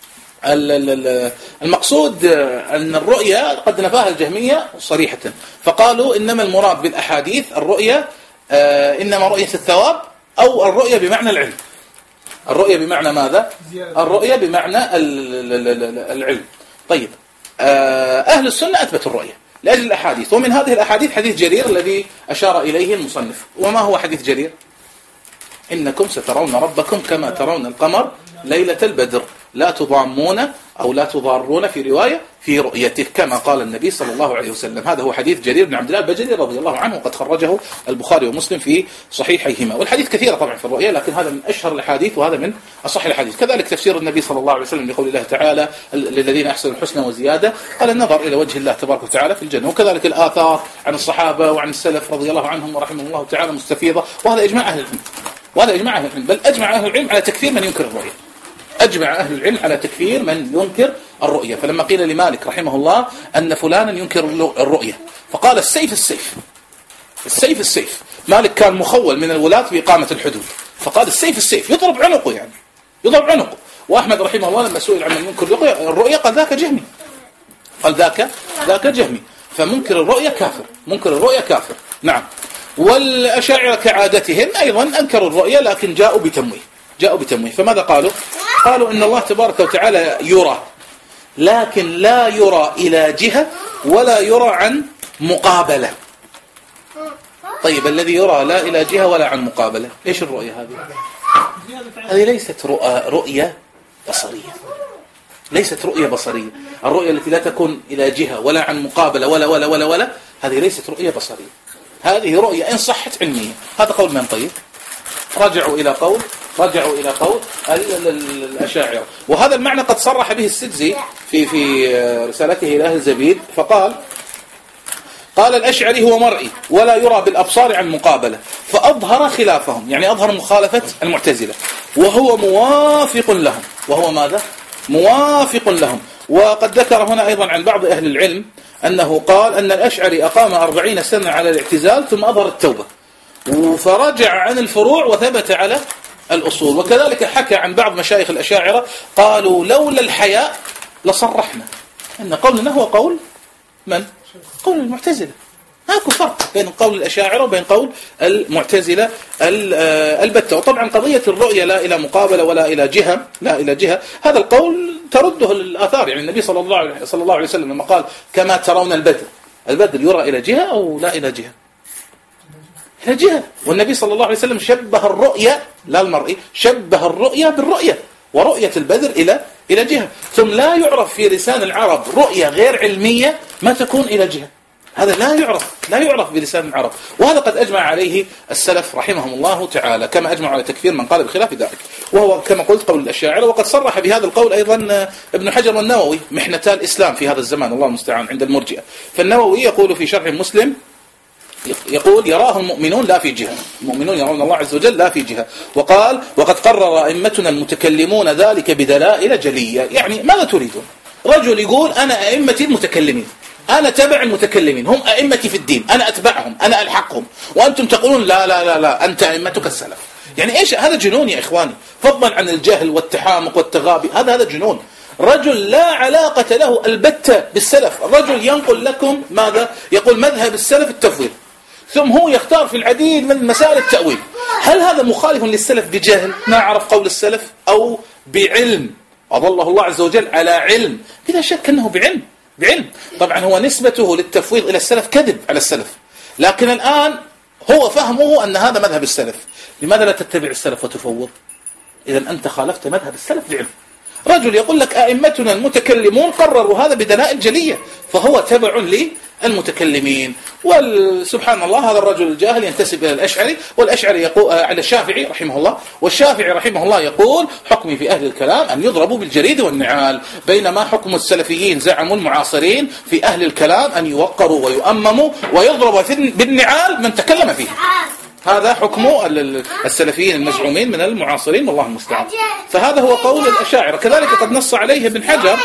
المقصود أن الرؤية قد نفاها الجهمية صريحة، فقالوا إنما المراد بالأحاديث الرؤية إنما رؤية الثواب، أو الرؤية بمعنى العلم. الرؤية بمعنى ماذا؟ الرؤية بمعنى العلم. طيب، أهل السنة أثبتوا الرؤية لأجل الأحاديث، ومن هذه الأحاديث حديث جرير الذي أشار إليه المصنف. وما هو حديث جرير؟ إنكم سترون ربكم كما ترون القمر ليلة البدر لا تضامون أو لا تضارون في رواية في رؤيته، كما قال النبي صلى الله عليه وسلم. هذا هو حديث جرير بن عبد الله البجلي رضي الله عنه، وقد خرجه البخاري ومسلم في صحيحيهما. والحديث كثيرة طبعا في الرؤية، لكن هذا من أشهر الحديث وهذا من أصح الحديث. كذلك تفسير النبي صلى الله عليه وسلم لقول الله تعالى: للذين أحسنوا الحسنى وزيادة، قال النظر إلى وجه الله تبارك وتعالى في الجنة. وكذلك الآثار عن الصحابة وعن السلف رضي الله عنهم ورحمهم الله تعالى مستفيضة، وهذا إجماع أهل العلم، وهذا إجماع أهل العلم، بل أجمع أهل العلم على تكفير من ينكر الرؤية. أجمع أهل العلم على تكفير من ينكر الرؤية. فلما قيل لمالك رحمه الله أن فلانا ينكر الرؤية، فقال: السيف السيف السيف السيف. مالك كان مخول من الولاة بإقامة الحدود، فقال: السيف السيف، يضرب عنقه، يعني يضرب عنقه. وأحمد رحمه الله لما سئل عن من ينكر الرؤية قال: ذاك جهمي، قال ذاك ذاك جهمي. فمنكر الرؤية كافر، منكر الرؤية كافر. نعم. والأشاعرة كعادتهم أيضا أنكروا الرؤية، لكن جاءوا بتمويه جاءوا بتمويه فماذا قالوا؟ قالوا إن الله تبارك وتعالى يرى، لكن لا يرى إلى جهة ولا يرى عن مقابلة. طيب، الذي يرى لا إلى جهة ولا عن مقابلة، إيش الرؤية هذه؟ هذه ليست رؤية بصرية، ليست رؤية بصرية. الرؤية التي لا تكون إلى جهة ولا عن مقابلة ولا ولا ولا ولا هذه ليست رؤية بصرية، هذه رؤية إن صحت علمية. هذا قول من؟ طيب، رجعوا إلى قول رجعوا إلى قول الأشاعرة. وهذا المعنى قد صرح به السدزي في في رسالته إلى أهل الزبيد، فقال: قال الأشعري هو مرئي ولا يرى بالأبصار عن مقابلة، فأظهر خلافهم، يعني أظهر مخالفة المعتزلة، وهو موافق لهم. وهو ماذا؟ موافق لهم. وقد ذكر هنا أيضا عن بعض أهل العلم أنه قال أن الأشعري أقام أربعين سنة على الاعتزال ثم أظهر التوبة، فرجع عن الفروع وثبت على الأصول. وكذلك حكى عن بعض مشايخ الأشاعرة قالوا: لولا الحياء لصرحنا أن قولنا هو قول من؟ قول المعتزلة. هاكو فرق بين قول الأشاعرة وبين قول المعتزلة البتة. وطبعا قضية الرؤية لا إلى مقابلة ولا إلى جهة لا إلى جهة هذا القول ترده الآثار. يعني النبي صلى الله عليه صلى الله عليه وسلم لما قال كما ترون البدر، البدر يرى إلى جهة أو لا إلى جهة؟ إلى جهة. والنبي صلى الله عليه وسلم شبه الرؤية لا المرئي، شبه الرؤية بالرؤية، ورؤية البدر إلى إلى جهة. ثم لا يعرف في لسان العرب رؤية غير علمية ما تكون إلى جهة، هذا لا يعرف لا يعرف بلسان العرب. وهذا قد أجمع عليه السلف رحمهم الله تعالى، كما أجمع على تكفير من قال بخلاف ذلك، وهو كما قلت قول الأشاعرة. وقد صرح بهذا القول أيضا ابن حجر والنووي، محنتا الإسلام في هذا الزمان الله المستعان عند المرجئة. فالنووي يقول في شرح مسلم، يقول يراه المؤمنون لا في جهة، المؤمنون يرون الله عز وجل لا في جهة. وقال وقد قرر أئمتنا المتكلمون ذلك بدلائل جلية. يعني ماذا تريدون؟ رجل يقول أنا أئمتي المتكلمين، أنا تبع المتكلمين، هم أئمتي في الدين، أنا أتبعهم، أنا ألحقهم، وأنتم تقولون لا لا لا لا أنت أئمتك السلف. يعني إيش هذا؟ جنون يا إخواني، فضلا عن الجهل والتحامق والتغابي، هذا هذا جنون. رجل لا علاقة له البتة بالسلف، الرجل ينقل لكم ماذا؟ يقول مذهب السلف التفويض، ثم هو يختار في العديد من مسائل التأويل. هل هذا مخالف للسلف بجهل ما عرف قول السلف، أو بعلم أضله الله عز وجل على علم؟ بلا شك أنه بعلم بعلم. طبعا هو نسبته للتفويض إلى السلف كذب على السلف، لكن الآن هو فهمه أن هذا مذهب السلف. لماذا لا تتبع السلف وتفوض؟ إذا أنت خالفت مذهب السلف بعلم. رجل يقول لك أئمتنا المتكلمون قرروا هذا بدلائل جلية، فهو تبع للمتكلمين. وسبحان الله هذا الرجل الجاهل ينتسب إلى الأشعري، والأشعري يقول على الشافعي رحمه الله، والشافعي رحمه الله يقول حكمي في أهل الكلام أن يضربوا بالجريد والنعال، بينما حكم السلفيين زعموا المعاصرين في أهل الكلام أن يوقروا ويؤمموا ويضربوا بالنعال من تكلم فيه. هذا حكم السلفيين المزعومين من المعاصرين والله المستعان. فهذا هو قول الأشاعرة. كذلك قد نص عليه ابن حجر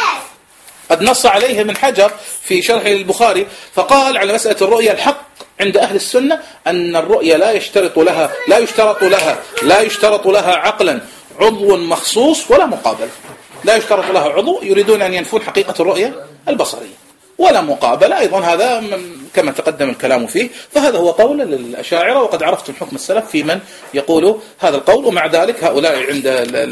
قد نص عليه ابن حجر في شرح البخاري، فقال على مسألة الرؤية الحق عند أهل السنة أن الرؤية لا يشترط لها لا يشترط لها لا يشترط لها عقلا عضو مخصوص ولا مقابل. لا يشترط لها عضو، يريدون أن ينفون حقيقة الرؤية البصرية، ولا مقابلة أيضا، هذا كما تقدم الكلام فيه. فهذا هو قول الأشاعرة، وقد عرفتم حكم السلف في من يقول هذا القول. ومع ذلك هؤلاء عند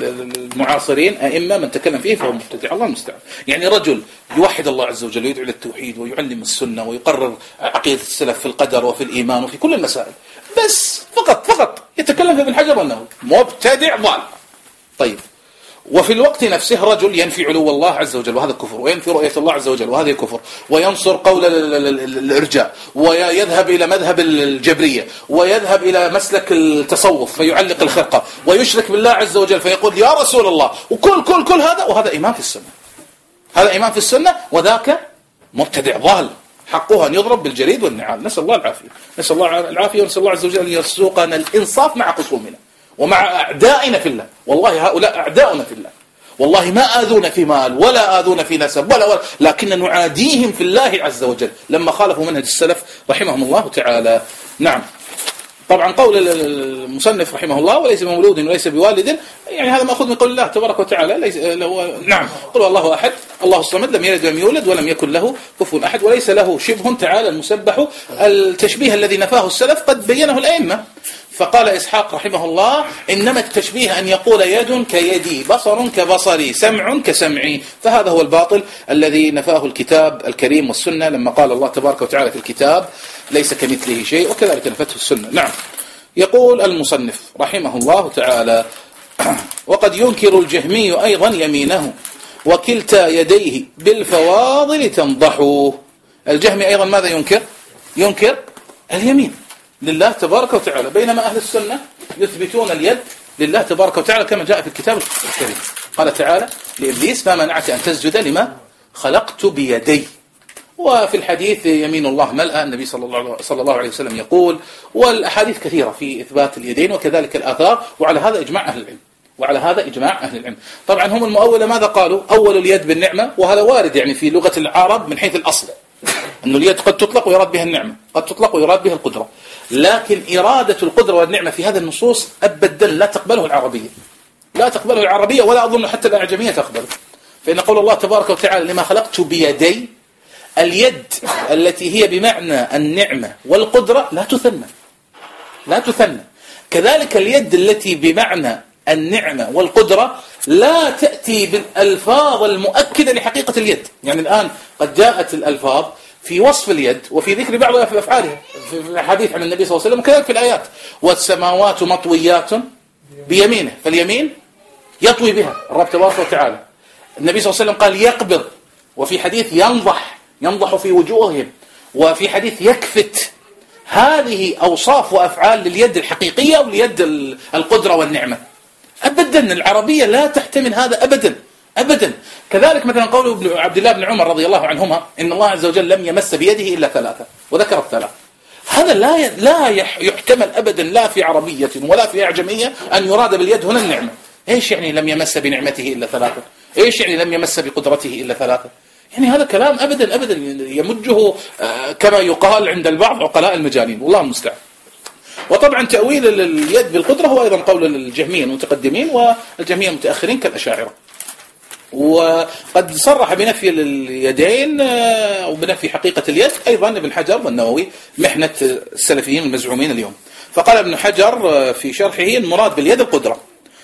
المعاصرين أئمة من تكلم فيه فهو مبتدع الله المستعان. يعني رجل يوحد الله عز وجل ويدعو للتوحيد ويعلم السنة ويقرر عقيدة السلف في القدر وفي الإيمان وفي كل المسائل، بس فقط فقط يتكلم في ابن حجر أنه مبتدع ضال. طيب، وفي الوقت نفسه رجل ينفي علو الله عز وجل وهذا كفر، وينفي رؤية الله عز وجل وهذا كفر، وينصر قول الإرجاء، ويذهب إلى مذهب الجبرية، ويذهب إلى مسلك التصوف فيعلق الخرقة، ويشرك بالله عز وجل فيقول يا رسول الله، وكل كل كل هذا، وهذا إمام في السنة، هذا إمام في السنة، وذاك مبتدع ضال حقه أن يضرب بالجريد والنعال. نسأل الله العافية نسأل الله العافية ونسأل الله عز وجل أن يرزقنا الإنصاف مع خصومنا ومع أعدائنا في الله. والله هؤلاء أعداؤنا في الله، والله ما آذونا في مال ولا آذونا في نسب ولا, ولا لكن نعاديهم في الله عز وجل لما خالفوا منهج السلف رحمهم الله تعالى. نعم، طبعا قول المصنف رحمه الله وليس بمولود وليس بوالد، يعني هذا مأخوذ من قول الله تبارك وتعالى. ليس له نعم قل الله أحد الله الصمد لم يلد ولم يولد ولم يكن له كفوا أحد وليس له شبه تعالى المسبح. التشبيه الذي نفاه السلف قد بينه الأئمة، فقال إسحاق رحمه الله إنما التشبيه أن يقول يد كيدي، بصر كبصري، سمع كسمعي، فهذا هو الباطل الذي نفاه الكتاب الكريم والسنة لما قال الله تبارك وتعالى في الكتاب ليس كمثله شيء، وكذلك نفته السنة. نعم، يقول المصنف رحمه الله تعالى وقد ينكر الجهمي أيضا يمينه وكلتا يديه بالفواضل تنضحوه. الجهمي أيضا ماذا ينكر؟ ينكر اليمين لله تبارك وتعالى، بينما أهل السنة يثبتون اليد لله تبارك وتعالى كما جاء في الكتاب الكريم. قال تعالى لإبليس ما منعك أن تسجد لما خلقت بيدي. وفي الحديث يمين الله ملأ، النبي صلى الله, صلى الله عليه وسلم يقول، والأحاديث كثيرة في إثبات اليدين وكذلك الآثار، وعلى هذا إجماع أهل العلم وعلى هذا إجماع أهل العلم. طبعا هم المؤولة ماذا قالوا؟ أول اليد بالنعمة، وهذا وارد يعني في لغة العرب من حيث الأصل، أن اليد قد تطلق ويراد بها النعمة، قد تطلق ويراد بها القدرة، لكن إرادة القدرة والنعمة في هذه النصوص أبدا لا تقبله العربية، لا تقبله العربية ولا أظن حتى الأعجمية تقبله. فإن قول الله تبارك وتعالى لما خلقت بيدي، اليد التي هي بمعنى النعمة والقدرة لا تثنى لا تثنى كذلك اليد التي بمعنى النعمة والقدرة لا تأتي بالألفاظ المؤكدة لحقيقة اليد. يعني الآن قد جاءت الألفاظ في وصف اليد وفي ذكر بعض أفعالها في الحديث عن النبي صلى الله عليه وسلم، وكذلك في الآيات: والسماوات مطويات بيمينه، فاليمين يطوي بها الرب تبارك وتعالى. النبي صلى الله عليه وسلم قال يقبض، وفي حديث ينضح ينضح في وجوههم، وفي حديث يكفت. هذه أوصاف وأفعال لليد الحقيقية وليد القدرة والنعمة. أبدا العربية لا تحتمل هذا أبدا أبدا. كذلك مثلا قول ابن عبد الله بن عمر رضي الله عنهما: إن الله عز وجل لم يمس بيده إلا ثلاثة، وذكر الثلاث. هذا لا لا يحتمل أبدا، لا في عربية ولا في أعجمية، أن يراد باليد هنا النعمة. إيش يعني لم يمس بنعمته إلا ثلاثة؟ إيش يعني لم يمس بقدرته إلا ثلاثة؟ يعني هذا كلام أبدا أبدا يمجه كما يقال عند البعض عقلاء المجانين، والله المستعان. وطبعا تأويل اليد بالقدرة هو أيضا قول الجهمية المتقدمين والجهمية المتأخرين كالأشاعرة. وقد صرح بنفي اليدين وبنفي حقيقة اليد أيضا ابن حجر والنووي، محنة السلفيين المزعومين اليوم. فقال ابن حجر في شرحه: المراد باليد القدرة.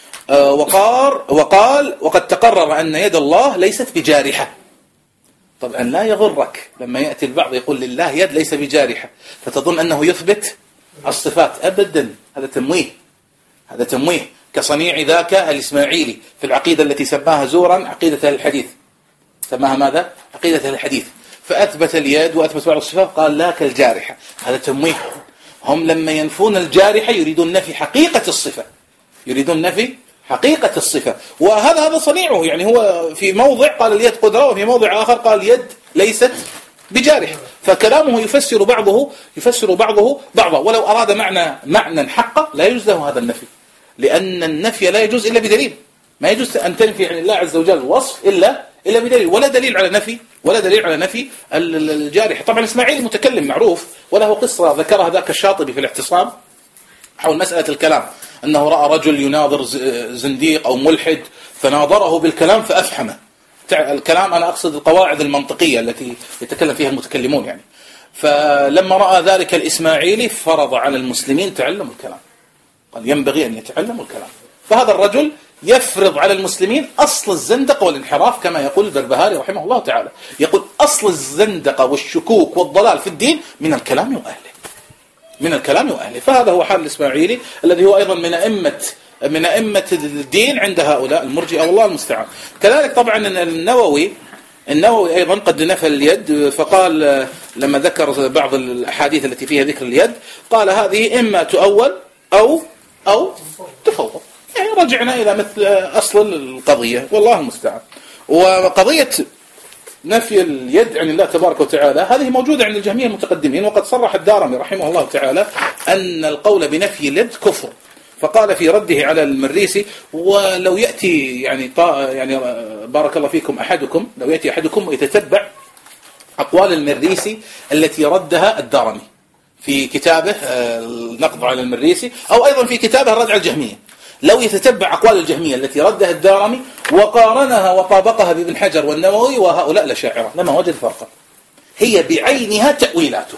وقال وقال وقد تقرر أن يد الله ليست بجارحة. طبعا لا يغرك لما يأتي البعض يقول لله يد ليس بجارحة فتظن أنه يثبت الصفات. أبدا، هذا تمويه، هذا تمويه كصنيع ذاك الإسماعيلي في العقيدة التي سماها زورا عقيدة أهل الحديث. سماها ماذا؟ عقيدة أهل الحديث. فأثبت اليد وأثبت بعض الصفات، قال لا كالجارحة. هذا تمويه. هم لما ينفون الجارحة يريدون نفي حقيقة الصفة، يريدون نفي حقيقة الصفة. وهذا هذا صنيعه. يعني هو في موضع قال اليد قدرة، وفي موضع آخر قال اليد ليست بجارحة. فكلامه يفسر بعضه يفسر بعضه بعضا، ولو أراد معنى معنى حقا لا يجوز له هذا النفي، لأن النفي لا يجوز إلا بدليل. ما يجوز أن تنفي عن الله عز وجل وصف إلا إلا بدليل، ولا دليل على نفي ولا دليل على نفي الجارحة. طبعا إسماعيل متكلم معروف، وله قصة ذكرها ذاك الشاطبي في الاعتصام حول مسألة الكلام، أنه رأى رجل يناظر زنديق أو ملحد فناظره بالكلام فأفحمه. الكلام أنا أقصد القواعد المنطقية التي يتكلم فيها المتكلمون يعني. فلما رأى ذلك الإسماعيلي فرض على المسلمين تعلم الكلام، قال ينبغي أن يتعلموا الكلام. فهذا الرجل يفرض على المسلمين أصل الزندقة والانحراف، كما يقول البربهاري رحمه الله تعالى، يقول أصل الزندقة والشكوك والضلال في الدين من الكلام وأهله، من الكلام وأهله. فهذا هو حال الإسماعيلي الذي هو أيضا من أئمة من أئمة الدين عند هؤلاء المرجئة، والله المستعان. كذلك طبعا النووي النووي أيضا قد نفى اليد، فقال لما ذكر بعض الأحاديث التي فيها ذكر اليد قال هذه إما تؤول أو أو تفوض. يعني رجعنا إلى مثل أصل القضية، والله المستعان. وقضية نفي اليد عن الله تبارك وتعالى هذه موجودة عند الجهمية المتقدمين، وقد صرح الدارمي رحمه الله تعالى أن القول بنفي اليد كفر. فقال في رده على المريسي: ولو يأتي يعني يعني بارك الله فيكم أحدكم لو يأتي أحدكم ويتتبع أقوال المريسي التي ردها الدارمي في كتابه النقد على المريسي، أو أيضا في كتابه الرد على الجهمية، لو يتتبع أقوال الجهمية التي ردها الدارمي وقارنها وطابقها بابن حجر والنووي وهؤلاء الأشاعرة لما وجد فرقا. هي بعينها تأويلاته،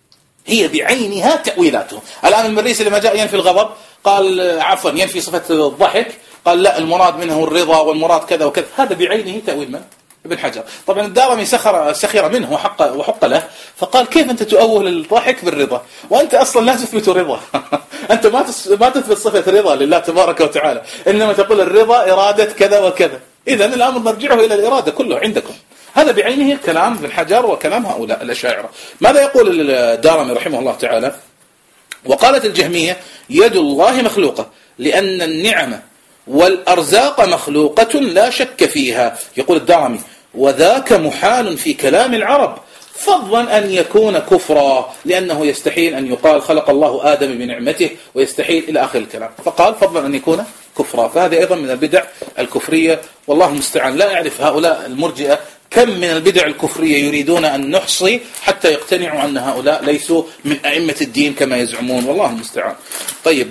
هي بعينها تأويلاته. الآن المريسي لما جاء ينفي الغضب قال عفوا ينفي صفة الضحك، قال لا المراد منه الرضا والمراد كذا وكذا. هذا بعينه تأويل من؟ ابن حجر. طبعا الدارمي سخر سخر منه وحق وحق له، فقال كيف أنت تؤول الضحك بالرضا وأنت أصلا لا تثبت الرضا؟ أنت ما ما تثبت صفة الرضا لله تبارك وتعالى، إنما تقول الرضا إرادة كذا وكذا. إذا الأمر نرجعه إلى الإرادة كله عندكم. هذا بعينه كلام ابن حجر وكلام هؤلاء الأشاعرة. ماذا يقول الدارمي رحمه الله تعالى؟ وقالت الجهمية: يد الله مخلوقة لأن النعمة والأرزاق مخلوقة لا شك فيها. يقول الدارمي: وذاك محال في كلام العرب، فضلا أن يكون كفرا، لأنه يستحيل أن يقال خلق الله آدم بنعمته، ويستحيل إلى آخر الكلام. فقال فضلا أن يكون كفرا. فهذه أيضا من البدع الكفرية، والله المستعان. لا أعرف هؤلاء المرجئة كم من البدع الكفرية يريدون أن نحصي حتى يقتنعوا أن هؤلاء ليسوا من أئمة الدين كما يزعمون، والله المستعان. طيب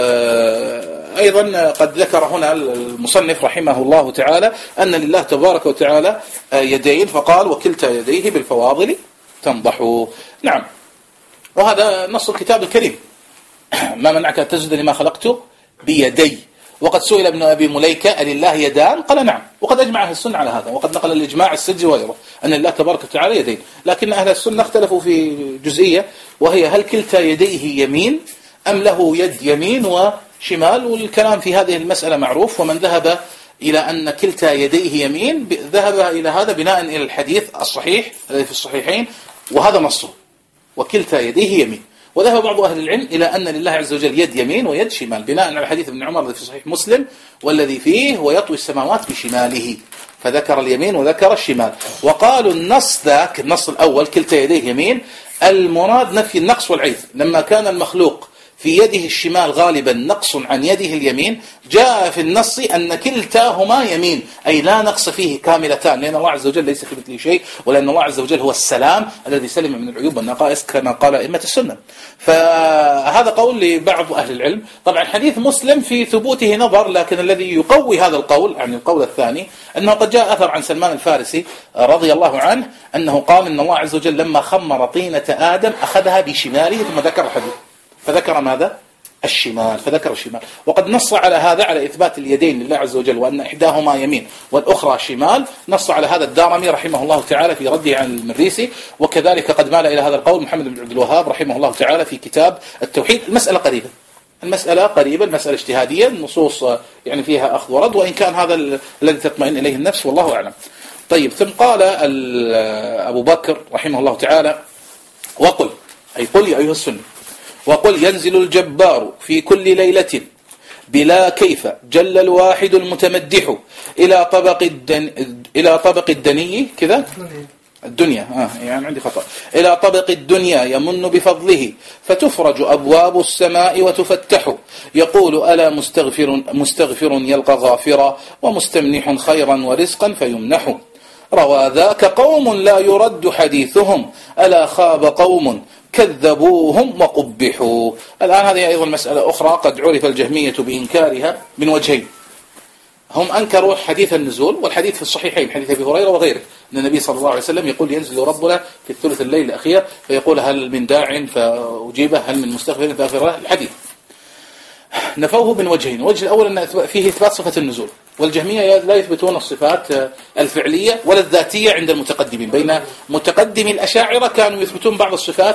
أيضا قد ذكر هنا المصنف رحمه الله تعالى أن لله تبارك وتعالى يدين، فقال: وكلتا يديه بالفواضل تنضح. نعم، وهذا نص الكتاب الكريم: ما منعك أن تسجد لما خلقت بيدي. وقد سئل ابن أبي مليكة ألله يدان؟ قال نعم، وقد أجمع أهل السنة على هذا، وقد نقل الإجماع السجي وغيره أن الله تبارك وتعالى يدين. لكن أهل السنة اختلفوا في جزئية، وهي هل كلتا يديه يمين أم له يد يمين وشمال؟ والكلام في هذه المسألة معروف، ومن ذهب إلى أن كلتا يديه يمين ذهب إلى هذا بناء إلى الحديث الصحيح الذي في الصحيحين، وهذا نصه، وكلتا يديه يمين. وذهب بعض أهل العلم إلى أن لله عز وجل يد يمين ويد شمال بناء على حديث ابن عمر الذي في صحيح مسلم والذي فيه ويطوي السماوات بشماله، فذكر اليمين وذكر الشمال. وقالوا النص ذاك النص الأول كلتا يديه يمين المراد نفي النقص والعيب، لما كان المخلوق في يده الشمال غالبا نقص عن يده اليمين، جاء في النص أن كلتاهما يمين، أي لا نقص فيه كاملتان، لأن الله عز وجل ليس في مثله شيء، ولأن الله عز وجل هو السلام الذي سلم من العيوب والنقائص كما قال أئمة السنة. فهذا قول لبعض أهل العلم. طبعا حديث مسلم في ثبوته نظر، لكن الذي يقوي هذا القول عن القول الثاني أنه قد جاء أثر عن سلمان الفارسي رضي الله عنه أنه قال إن الله عز وجل لما خمر طينة آدم أخذها بشماله، ثم ذكر الحديث فذكر ماذا؟ الشمال، فذكر الشمال. وقد نص على هذا على إثبات اليدين لله عز وجل، وأن إحداهما يمين والأخرى شمال، نص على هذا الدارمي رحمه الله تعالى في رده عن المريسي، وكذلك قد مال إلى هذا القول محمد بن عبد الوهاب رحمه الله تعالى في كتاب التوحيد. المسألة قريبة المسألة قريبة المسألة اجتهادية، النصوص يعني فيها أخذ ورد، وإن كان هذا الذي تطمئن إليه النفس والله أعلم. طيب، ثم قال أبو بكر رحمه الله تعالى: وقل، أي قل يا أيها السنة، وقل ينزل الجبار في كل ليلة بلا كيف جل الواحد المتمدح إلى طبق الدن إلى طبق الدني كذا الدنيا آه يعني عندي خطأ إلى طبق الدنيا يمن بفضله فتفرج أبواب السماء وتفتح يقول ألا مستغفر مستغفر يلقى غافرا ومستمنح خيرا ورزقا فيمنح روى ذاك قوم لا يرد حديثهم ألا خاب قوم كذبوهم وقبحوا. الآن هذه أيضا مسألة أخرى قد عرف الجهمية بإنكارها من وجهين. هم أنكروا حديث النزول، والحديث في الصحيحين حديث أبي هريرة وغيره أن النبي صلى الله عليه وسلم يقول ينزل ربنا في الثلث الليل الأخير فيقول هل من داع فأجيبه هل من مستغفر فأغفر له. الحديث نفوه من وجهين. الوجه الأول أن فيه إثبات صفة النزول، والجهمية لا يثبتون الصفات الفعلية ولا الذاتية عند المتقدمين، بين متقدمي الأشاعرة كانوا يثبتون بعض الصفات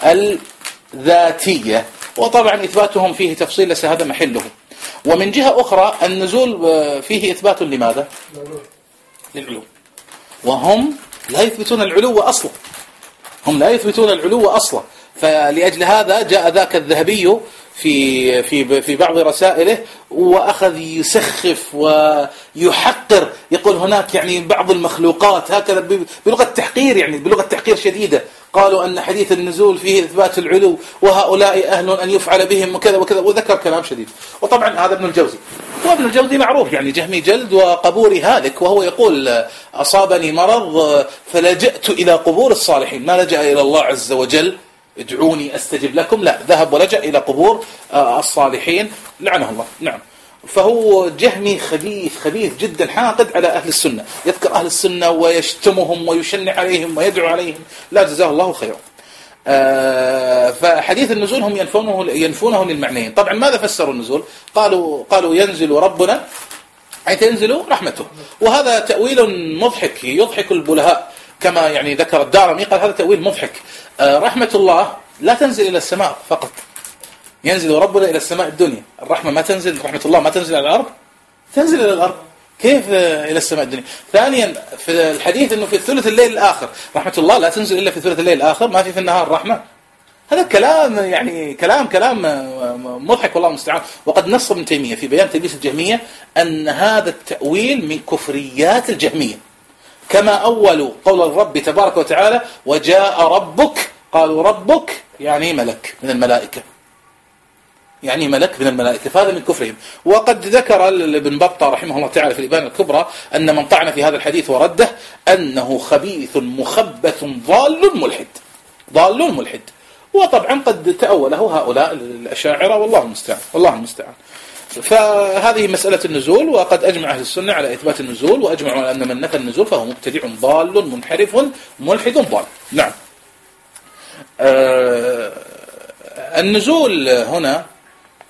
الذاتية، وطبعا إثباتهم فيه تفصيل ليس هذا محله. ومن جهة أخرى النزول فيه إثبات لماذا؟ للعلو، وهم لا يثبتون العلو أصلا، هم لا يثبتون العلو أصلا. فلأجل هذا جاء ذاك الذهبي في في في بعض رسائله وأخذ يسخف ويحقر، يقول هناك يعني بعض المخلوقات هكذا بلغة تحقير، يعني بلغة تحقير شديدة، قالوا أن حديث النزول فيه إثبات العلو وهؤلاء أهل أن يفعل بهم وكذا وكذا، وذكر كلام شديد. وطبعا هذا ابن الجوزي، وابن الجوزي معروف يعني جهمي جلد وقبور هالك، وهو يقول أصابني مرض فلجأت إلى قبور الصالحين، ما لجأ إلى الله عز وجل ادعوني أستجب لكم، لا، ذهب ولجأ إلى قبور الصالحين لعنه الله. نعم، فهو جهمي خبيث خبيث جدا، حاقد على أهل السنة، يذكر أهل السنة ويشتمهم ويشنع عليهم ويدعو عليهم، لا جزاه الله خيرا. آه فحديث النزول هم ينفونه ينفونه للمعنيين. طبعا ماذا فسروا النزول؟ قالوا قالوا ينزل ربنا أي تنزل رحمته، وهذا تأويل مضحك يضحك البلهاء، كما يعني ذكر الدارمي قال هذا تأويل مضحك. آه رحمة الله لا تنزل إلى السماء فقط، ينزل ربنا إلى السماء الدنيا، الرحمة ما تنزل، رحمة الله ما تنزل على الأرض، تنزل إلى الأرض، كيف إلى السماء الدنيا؟ ثانيا في الحديث أنه في الثلث الليل الآخر رحمة الله لا تنزل إلا في الثلث الليل الآخر، ما في في النهار رحمة. هذا كلام يعني كلام كلام مضحك والله المستعان. وقد نص ابن تيمية في بيان تلبيس الجهمية أن هذا التأويل من كفريات الجهمية، كما أول قول الرب تبارك وتعالى وجاء ربك، قالوا ربك يعني ملك من الملائكة، يعني ملك من الملائكة، فهذا من كفرهم. وقد ذكر ابن بطة رحمه الله تعالى في الإبانة الكبرى أن من طعن في هذا الحديث ورده أنه خبيث مخبث ضال ملحد، ضال ملحد. وطبعا قد تأوله هؤلاء الأشاعرة والله المستعان، والله المستعان. فهذه مسألة النزول، وقد أجمع أهل السنة على إثبات النزول، وأجمعوا على أن من نفى النزول فهو مبتدع ضال منحرف ملحد ضال. نعم. آه النزول هنا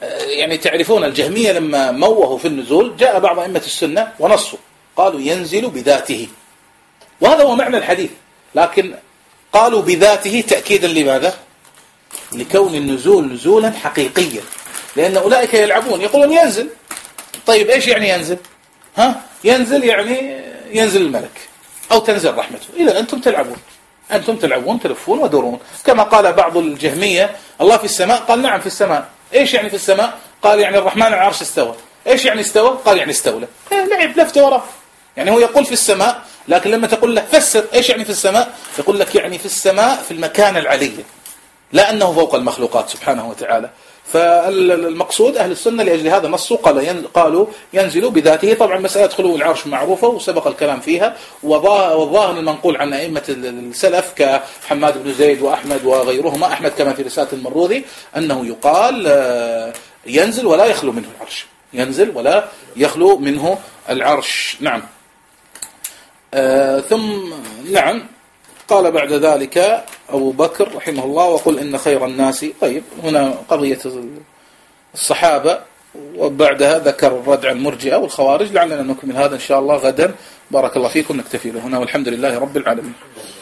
يعني تعرفون الجهمية لما موهوا في النزول جاء بعض أئمة السنة ونصوا قالوا ينزل بذاته، وهذا هو معنى الحديث، لكن قالوا بذاته تأكيدا لماذا؟ لكون النزول نزولا حقيقيا، لأن أولئك يلعبون يقولون ينزل. طيب إيش يعني ينزل؟ ها؟ ينزل يعني ينزل الملك أو تنزل رحمته. إذا أنتم تلعبون أنتم تلعبون تلفون ودورون، كما قال بعض الجهمية الله في السماء، قال نعم في السماء. إيش يعني في السماء؟ قال يعني الرحمن على العرش استوى. إيش يعني استوى؟ قال يعني استولى. لعب لفته وراه، يعني هو يقول في السماء، لكن لما تقول له فسر إيش يعني في السماء، يقول لك يعني في السماء في المكان العلي، لا أنه فوق المخلوقات سبحانه وتعالى. فالمقصود أهل السنة لأجل هذا نصوا قالوا ينزل بذاته. طبعا مسألة خلو العرش معروفة وسبق الكلام فيها، والظاهر المنقول عن أئمة السلف كحماد بن زيد وأحمد وغيرهما، أحمد كما في رسالة المروذي، أنه يقال ينزل ولا يخلو منه العرش، ينزل ولا يخلو منه العرش. نعم. آه ثم نعم قال بعد ذلك أبو بكر رحمه الله وقل إن خير الناس. طيب هنا قضية الصحابة، وبعدها ذكر الردع المرجئة والخوارج. لعلنا نكمل هذا إن شاء الله غدا. بارك الله فيكم. نكتفي له هنا والحمد لله رب العالمين.